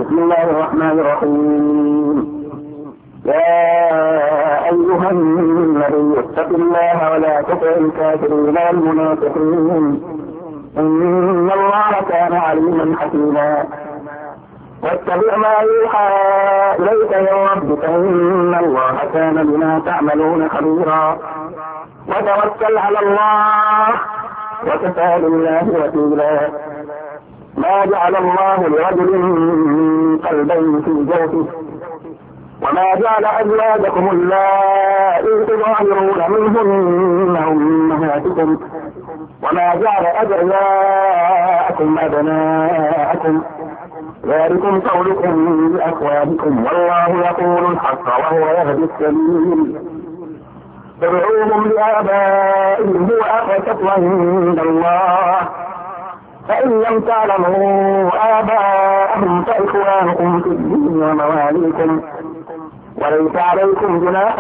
بسم الله الرحمن الرحيم. يا أيها النبي اتق الله ولا تطع الكافرين والمنافقين إن الله كان عليما حكيما. واتبع ما يوحى إليك من ربك إن الله كان بما تعملون خبيرا. وتوكل على الله وكفى بالله وكيلا. ما جعل الله لرجل من قلبين في جوفه وما جعل أزواجكم اللائي تظاهرون منهن أمهاتكم وما جعل أدعياءكم أبناءكم ذلكم قولكم بأفواهكم والله يقول الحق وهو يهدي السبيل. ادعوهم لآبائهم هو أقسط عند الله فإن لم تعلموا آباءهم فإخوانكم في الدين ومواليكم وليس عليكم جناح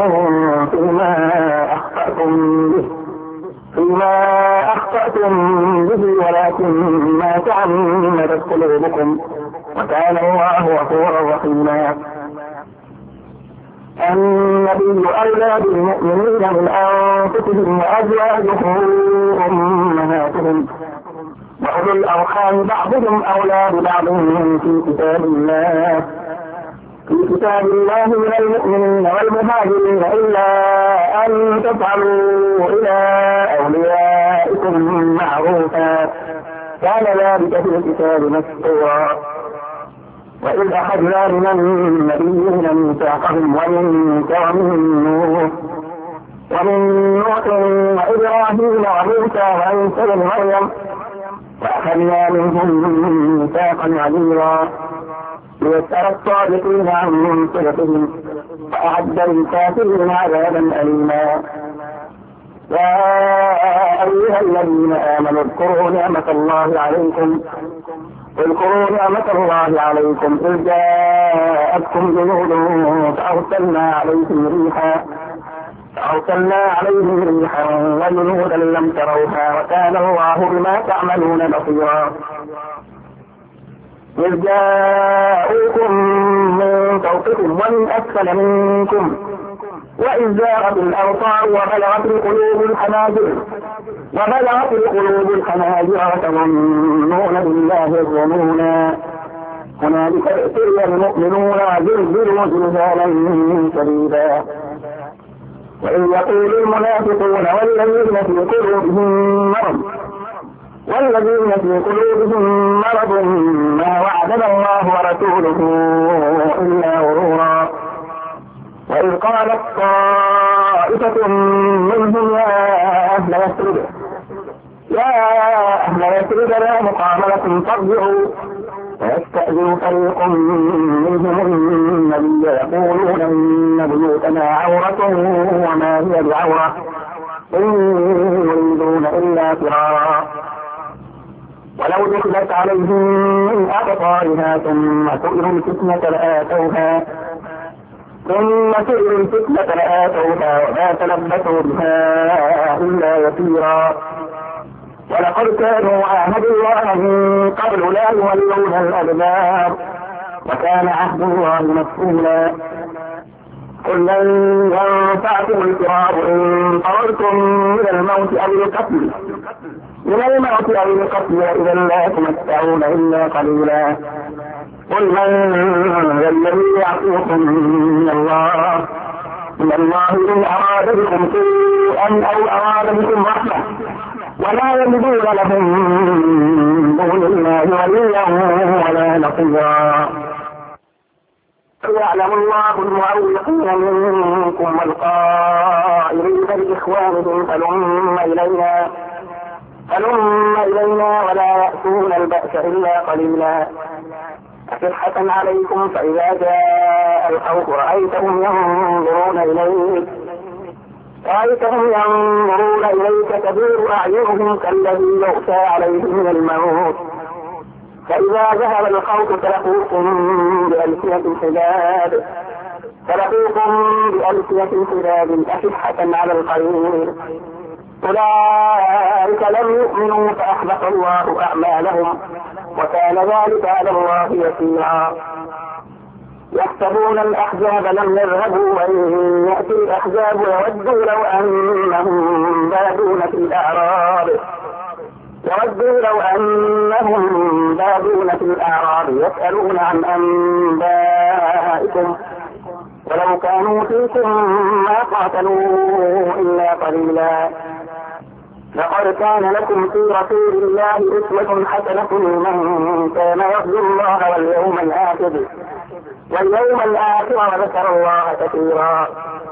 فيما أخطأتم به ولكن ما تعمدت قلوبكم وكان الله غفورا رحيما. النبي أولى بالمؤمنين من أنفسهم وأزواجهم أمهاتهم وأولو الأرحام بعضهم أولى ببعض في كتاب الله من المؤمنين والمهاجرين إلا أن تفعلوا إلى أوليائكم معروفا كان ذلك في الكتاب مسطورا. وإذ أخذنا من النبيين ميثاقهم ومنك ومن نوح وإبراهيم وموسى وعيسى بن مريم وأخذنا منهم ميثاقا غليظا ليسأل الصادقين عن صدقهم وأعد للكافرين عذابا أليما. يا أيها الذين آمنوا اذكروا نعمة الله عليكم إذ جاءتكم جنود فأرسلنا عليهم ريحا وجنودا لم تروها وكان الله بما تعملون بصيرا. إذ جاءوكم من فوقكم ومن أسفل منكم وإذ زاغت الأبصار وبلغت القلوب الحناجر وتظنون بالله الظنونا هنالك ابتلي المؤمنون وزلزلوا زلزالا شديدا. وإذ يقول المنافقون والذين في قلوبهم مرض ما وعدنا الله ورسوله إلا غرورا. وإذ قالت طائفة منهم يا أهل يثرب لا مقام لكم فارجعوا ويستأذن فريق منهم النبي يقولون إن بيوتنا عورة وما هي بعورة إن يريدون إلا فرارا. ولو دخلت عليهم من أقطارها ثم سئلوا الفتنة لآتوها وما تلبثوا بها إلا يسيرا. ولقد كانوا عاهدوا الله من قبل لا يولون الأدبار وكان عهد الله مسؤولا. قل لن ينفعكم الفرار إن فررتم من الموت أو القتل وإذا لا تمتعون إلا قليلا. قل من ذا الذي يعصيكم من الله إن أراد بكم سوءا أو أراد بكم رحمة ولا يجدون لهم من دون الله وليا ولا نصيرا. يعلم الله المعوقين منكم والقائلين بإخوانهم فلم إلينا ولا يأتون البأس إلا قليلا. أصحة عليكم فإذا جاء الخوف رأيتهم ينظرون إليك تدور أعينهم كالذي يغشى عليه من الموت فإذا ذهب الخوف سلقوكم بألسنة حداد أشحة على الخير أولئك لم يؤمنوا فأحبط الله أعمالهم وكان ذلك على الله يسيرا. يحسبون الأحزاب لم يذهبوا وإن يأتي الأحزاب يودوا لو أنهم بادون في الأعراب يسألون عن أنبائكم ولو كانوا فيكم ما قاتلوا إلا قليلا. لقد كان لكم في رسول الله أسوة حسنة لمن كان يرجو الله واليوم الآخر وذكر الله كثيرا.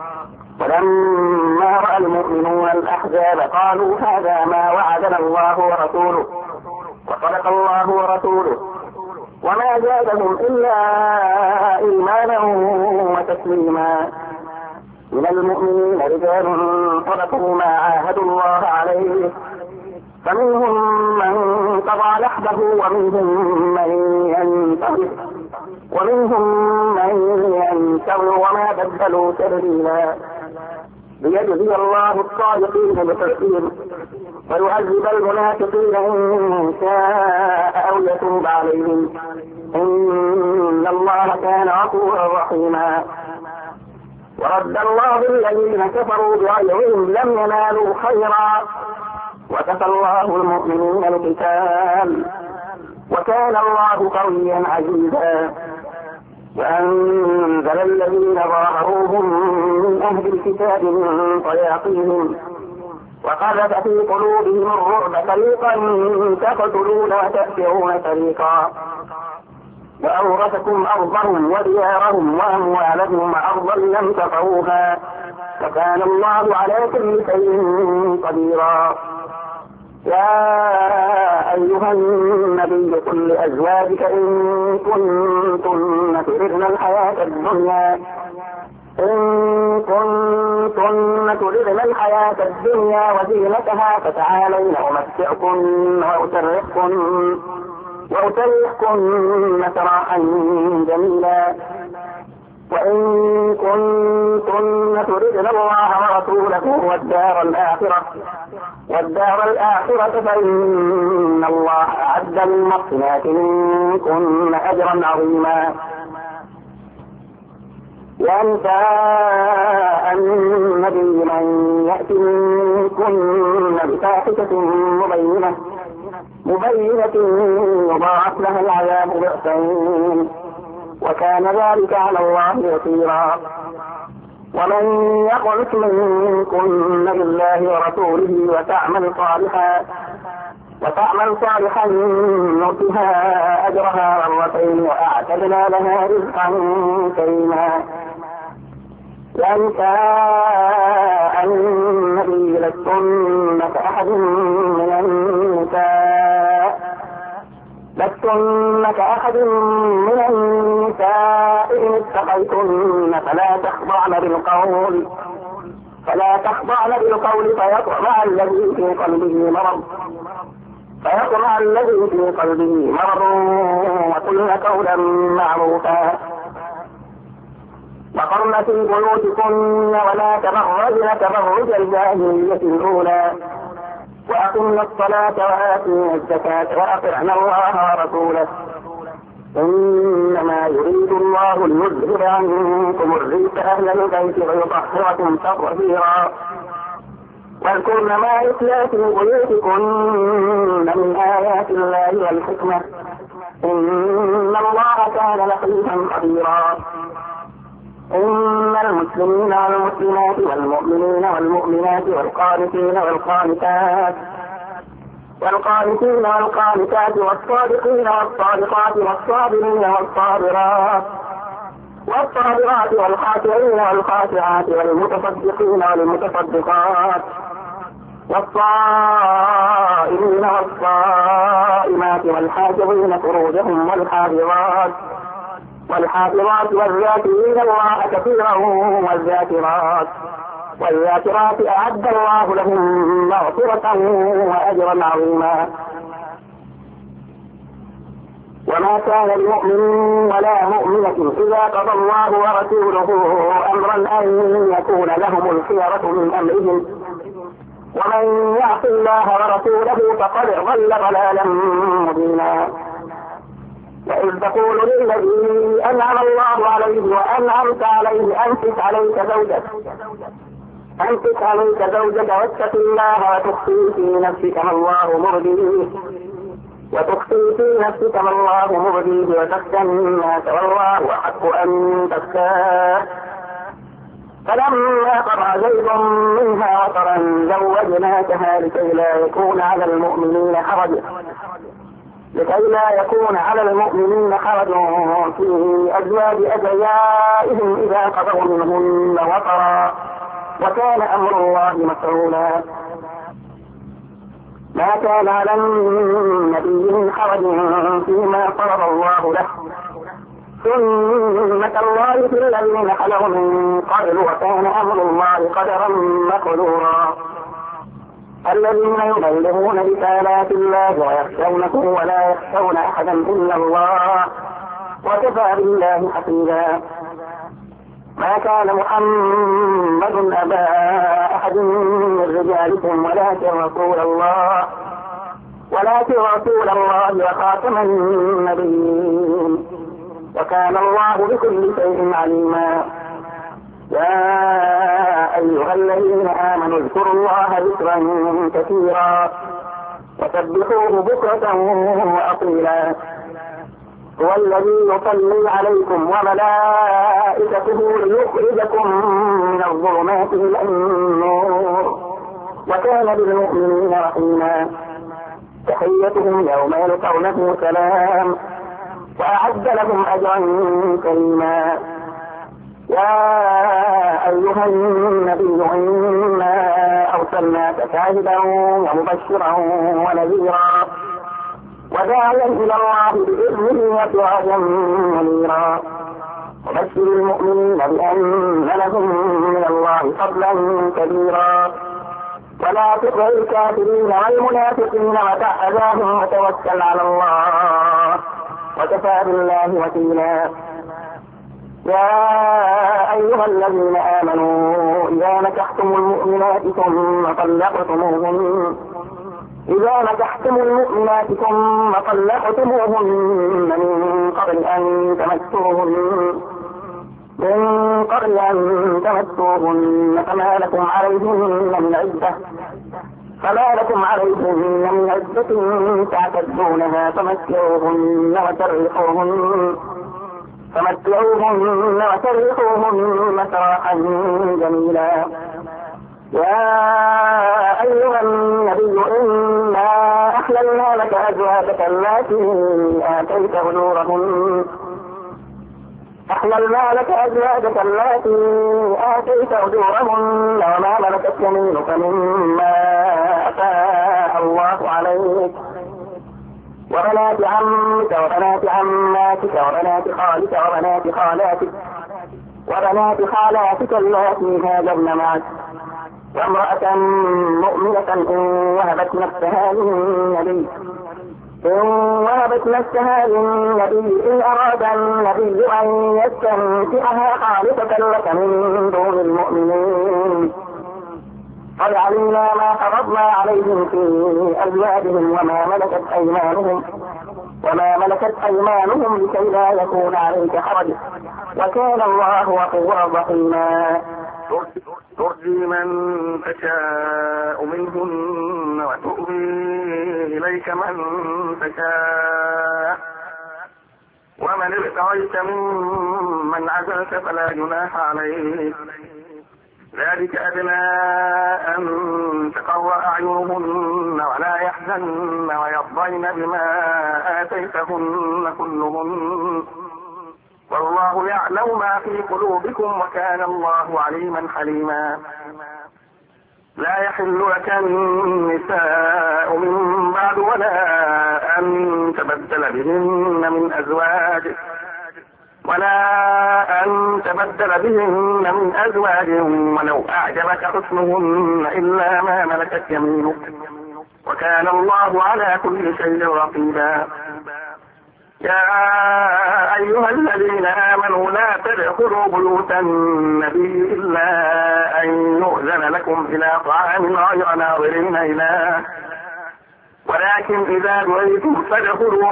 ولما رأى المؤمنون الأحزاب قالوا هذا ما وعدنا الله ورسوله وصدق الله ورسوله وما زادهم إلا إيمانا وتسليما. من المؤمنين رجال صدقوا ما عاهدوا الله عليه فمنهم من قضى نحبه ومنهم من ينتظر وما بدلوا تبديلا. ليجزي الله الصادقين بصدقهم ويعذب المنافقين إن شاء أو يتوب عليهم إن الله كان غفورا رحيما. ورد الله الذين كفروا بغيظهم لم ينالوا خيرا وكفى الله المؤمنين القتال وكان الله قويا عزيزا. وأنزل الذين ظاهروهم من أهل الكتاب من طياقيهم وقذف في قلوبهم الرعب فريقا تقتلون وتأسرون فريقا. وأورثكم أرضهم وديارهم وأموالهم وأرضا لم تطئوها وكان الله على كل شيء قديرا. يا أيها النبي قل لأزواجك إن كنتن تردن الحياة الدنيا وزينتها فتعالين أمتعكن وأسرحكن سراحا جميلا. وإن كنتن تردن الله ورسوله والدار الآخرة فإن الله أعد للمحسنات منكن أجرا عظيما. يا نساء النبي من يأت منكن بفاحشة مبينة يضاعف لها العذاب ضعفين وكان ذلك على الله يسيرا. ومن يقنت منكن بالله ورسوله وتعمل صالحا نؤتها أجرها مرتين وأعتدنا لها رزقا كريما. يا نساء النبي لستن كأحد من النساء إن اتقيتن فلا تخضعن بالقول فيطمع الذي في قلبه مرض وقلن قولا معروفا. وقرن في بيوتكن ولا تبرجن تبرج الجاهلية الأولى وأقمنا الصلاة وآتينا الزكاة وأطعنا الله ورسوله إنما يريد الله ليذهب عنكم الرجس أهل البيت ويطهركم تطهيرا. واذكرن ما يتلى في بيوتكن من آيات الله والحكمة إن الله كان لطيفا خبيرا. إن المسلمين والمسلمات والمؤمنين والمؤمنات والقانتين والقانتات والصادقين والصادقات والصابرين والصابرات والخاشعين والخاشعات والمتصدقين والمتصدقات والصائمين والصائمات والحافظين فروجهم والحافظات والذاكرين الله كثيرا والذاكرات أعد الله لهم مغفرة وأجرا عظيما. وما كان لمؤمن ولا مؤمنة إذا قضى الله ورسوله أمرا أن يكون لهم الخيرة من أمرهم ومن يعص الله ورسوله فقد ضل ضلالا مبينا. وإذ تقول للذي أنعم الله عليه وأنعمت عليه أمسك عليك زوجك واتق الله وتخفي في نفسك ما الله مبديه وتخشى الناس والله أحق أن تخشاه. فلما قضى زيد منها وطرا زوجناكها لكي لا يكون على المؤمنين حرج في أزواج أدعيائهم إذا قضوا منهن وطرا وكان أمر الله مفعولا. ما كان على النبي من حرج فيما فرض الله له، سنة الله في الذين خلوا من قبل وكان أمر الله قدرا مقدورا. الذين يبلغون رسالات الله ويخشونه ولا يخشون أحدا إلا الله وكفى بالله حسيبا. ما كان محمد أبا أحد من رجالكم ولكن رسول الله وخاتم النبيين وكان الله بكل شيء عليما. يا أيها الذين آمنوا اذكروا الله ذكرا كثيرا وسبحوه بكرة وأصيلا. هو الذي يصلي عليكم وملائكته ليخرجكم من الظلمات إلى النور وكان بالمؤمنين رحيما. تحيتهم يوم يلقونه سلام وأعد لهم أجرا كريما. يا أيها النبي إنا أرسلناك شاهدا ومبشرا ونذيرا وداعيا إلى الله بإذنه وسراجا منيرا. وبشر المؤمنين بأن لهم من الله فضلا كبيرا. ولا تطع الكافرين والمنافقين ودع أذاهم وتوكل على الله وكفى بالله وكيلا. يا أيها الذين آمنوا إذا نكحتم المؤمنات ثم طلقتموهن من قبل أن تمسوهن فما لكم عليهن من عدة تعتدونها فمتعوهن وسرحوهن سراحا جميلا. يا أيها النبي إنا أحللنا لك أزواجك التي آتيت أجورهن وما ملكت يمينك مما أفاء الله عليك وبنات عمك وبنات عماتك وبنات خالاتك اللاتي هاجرن معك وامرأة مؤمنة إن وهبت نفسها للنبي إن أراد النبي أن يستنكحها خالصة لك من دون المؤمنين. قد علمنا ما فرضنا عليهم في أزواجهم وما ملكت أيمانهم لكي لا يكون عليك حرج وكان الله غفورا رحيما. ترجي من تشاء منهن وتؤوي إليك من تشاء ومن ابتغيت ممن عزلت فلا جناح عليك ذلك أدنى أن تقر أعينهن ولا يحزن ويرضين بما آتيتهن كلهن والله يعلم ما في قلوبكم وكان الله عليما حليما. لا يحل لك النساء من بعد ولا أن تبدل بهن من أزواج ولو أعجبك حسنهن إلا ما ملكت يمينك وكان الله على كل شيء رقيبا. يا أيها الذين آمنوا لا تدخلوا بيوت النبي إلا أن يؤذن لكم إلى طعام غير ناظرين إليه ولكن إذا دعيتم فادخلوا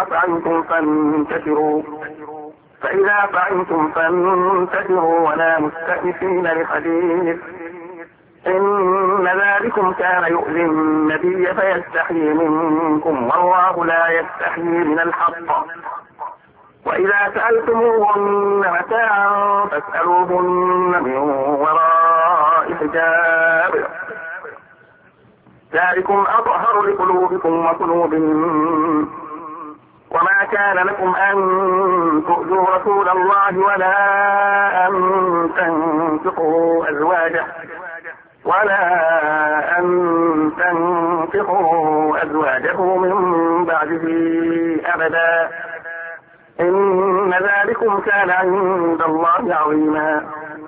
فإذا طعمتم فانتشروا ولا مستأنسين لحديث إن ذلكم كان يؤذي النبي فيستحيي منكم والله لا يستحيي من الحق وإذا سألتموهن متاعا فاسألوهن من وراء حجاب ذلكم أطهر لقلوبكم وقلوبهم وما كان لكم أن تؤذوا رسول الله ولا أن تنكحوا أزواجه من بعده أبدا إن ذلكم كان عند الله عظيما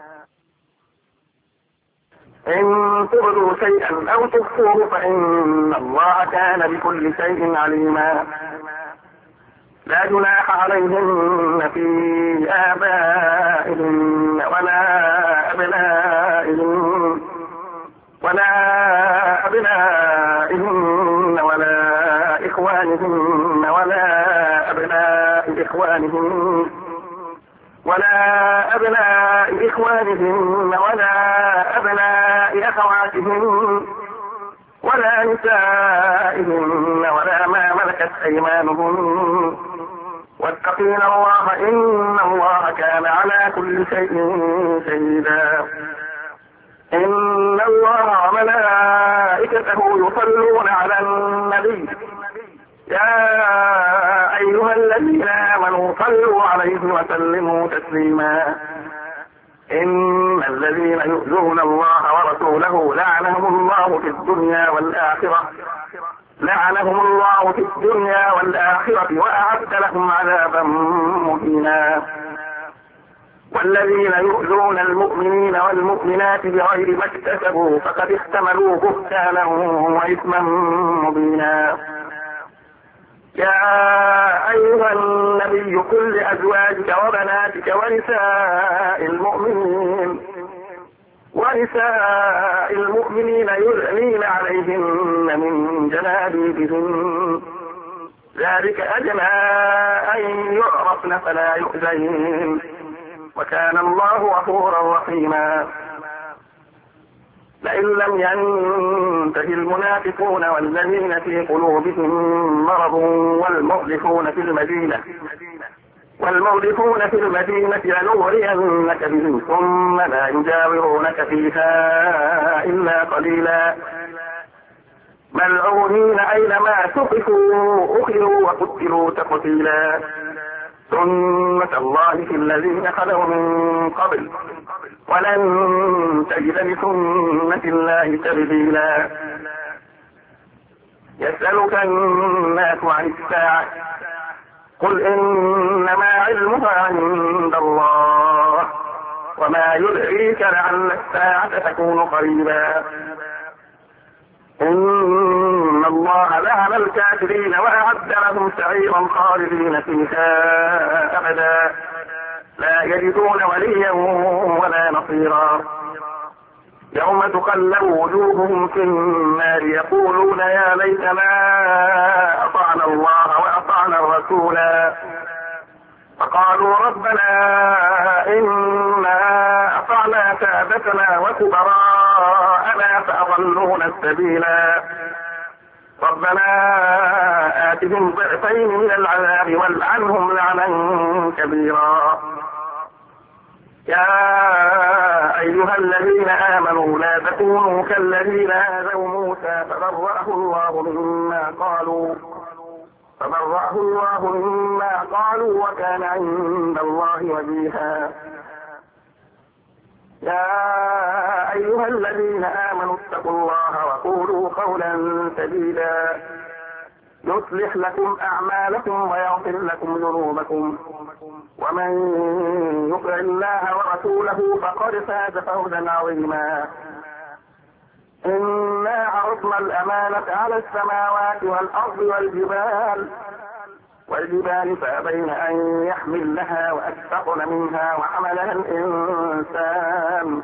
إن تبدوا شيئا أو تخفوه فإن الله كان بكل شيء عليما لا جناح عليهن في آبائهن ولا أبنائهن ولا إخوانهن ولا أبناء إخوانهن ولا أبناء أخواتهن ولا نسائهن ولا ما ملكت أيمانهن واتقين الله إن الله كان على كل شيء شهيدا إن الله وملائكته يصلون على النبي يا أيها الذين آمنوا صلوا عليه وسلموا تسليما إن الذين يؤذون الله ورسوله لعنهم الله في الدنيا والآخرة وأعد لهم عذابا مهينا والذين يؤذون المؤمنين والمؤمنات بغير ما اكتسبوا فقد احتملوا بهتانا وإثما مبينا يا أيها النبي قل لأزواجك وبناتك ونساء المؤمنين يدنين عليهن من جلابيبهن ذلك أدنى أن يعرفن فلا يؤذين وكان الله غفورا رحيما لئن لم ينته المنافقون والذين في قلوبهم مرض والمولفون في المدينة لنغرينك بهم ثم لا يجاورونك فيها إلا قليلا ملعونين أينما ثقفوا أخذوا وقتلوا تقتيلا سنة الله في الذين خلوا من قبل ولن تجد لسنة الله تبديلا يسألك الناس عن الساعة قل إنما علمها عند الله وما يدريك لعل الساعة تكون قريبا إن الله لعن الكافرين وأعد لهم سعيرا خالدين فيها أبدا لا يجدون وليا ولا نصيرا يوم تقلب وجوههم في النار يقولون يا ليتنا أطعنا الله وأطعنا الرسولا فقالوا ربنا إنا أطعنا سادتنا وكبراءنا فأضلونا السبيلا ربنا آتهم ضعفين من العذاب والعنهم لعنا كبيرا يا أيها الذين آمنوا لا تكونوا كالذين آذوا موسى فبرأه الله مما قالوا وكان عند الله وجيها يا أيها الذين آمنوا اتقوا الله وقولوا قولا سديدا يصلح لكم أعمالكم ويغفر لكم ذنوبكم ومن يطع الله ورسوله فقد فاز فوزا عظيما إنا عرضنا الأمانة على السماوات والأرض والجبال والجبال فأبين أن يحملنها وأشفقن منها وحملها الإنسان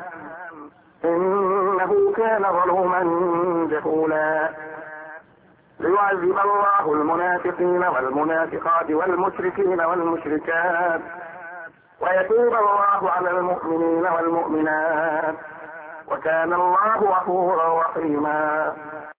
إنه كان ظلوما جهولا ليعذب الله المنافقين والمنافقات والمشركين والمشركات ويتوب الله على المؤمنين والمؤمنات وكان الله غفورا رحيما.